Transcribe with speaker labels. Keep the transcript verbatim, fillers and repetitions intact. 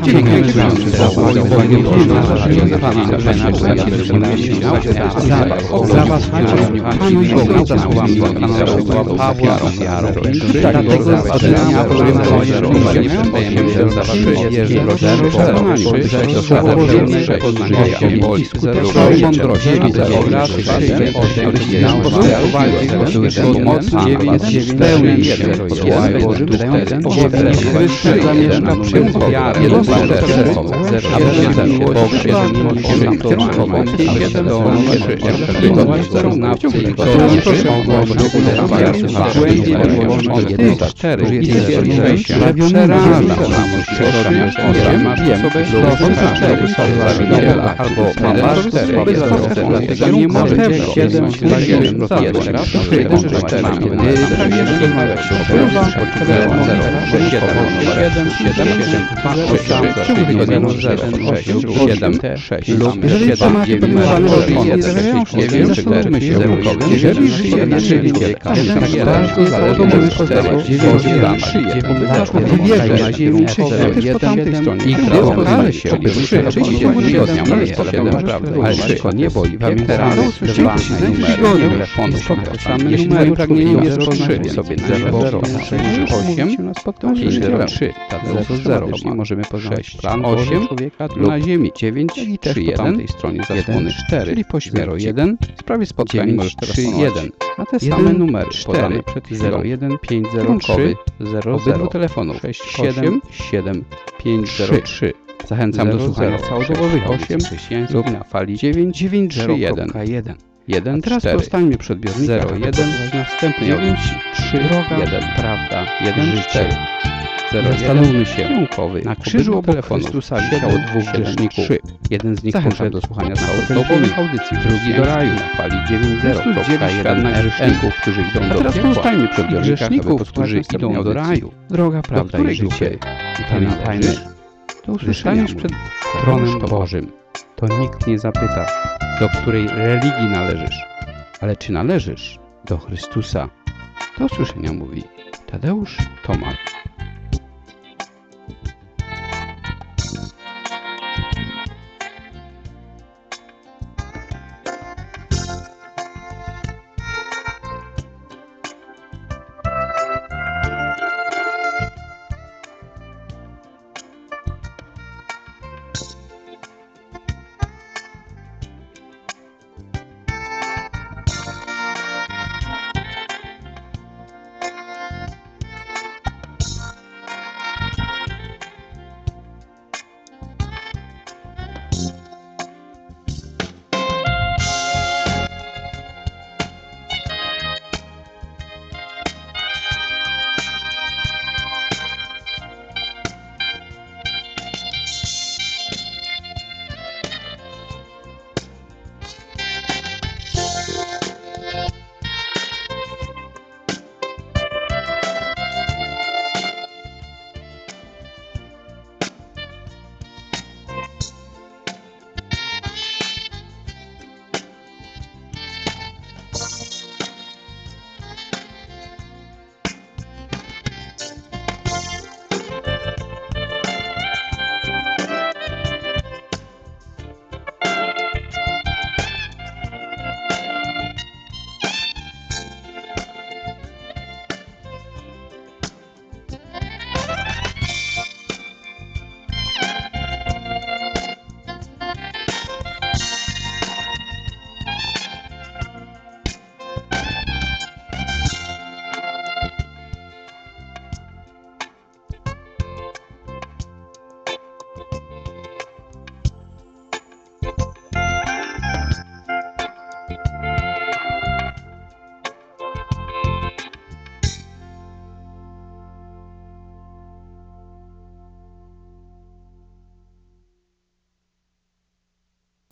Speaker 1: Dziękujemy za uwagę Dla was Panu i Bogu za słowami Pawła Pawła dlatego zaczynamy nie może siedem jeżeli tematy podejmowane nie zależą się, zastanówmy się, jeżeli życie naszego człowieka bardzo możemy poznawać wierzę na ziemi też po tamtej stronie i gdy okaże się, by rzeczywiście tygodnia ale tylko niebo i pamiętamy słyszymy numery telefonu, jeśli moim pragnieniem jest poznać sobie zero sześć osiem pięć zero trzy Tadeusz zero jeśli możemy poznać plan osiem człowieka na ziemi dziewięć trzy jeden tej stronie zasłony cztery czyli po zero jeden w sprawie spotkań trzy jeden a te same numery podane przed zero jeden pięć zero trzy zero zero telefonów sześć siedem siedem pięć zero trzy Zachęcam do słuchania całodobowych osiem lub na fali dziewięć dziewięć trzy jeden jeden teraz pozostańmy przed odbiornikiem zero jeden następnej dziewięć trzy jeden prawda jeden cztery Zastanówmy się na krzyżu obok Chrystusa wisiało dwóch grzeszników. Jeden z nich poszedł do słuchania całodobowych audycji, drugi do raju na fali dziewięć zero jeden grzeszników, którzy idą do piekła. A teraz pozostajmy przed grzeszników, którzy idą do raju. Droga, prawda i życie. I pamiętajmy, to usłyszaniesz przed tronem Bożym. To nikt nie zapyta, do której religii należysz, ale czy należysz do Chrystusa. Do usłyszenia mówi Tadeusz Tomal.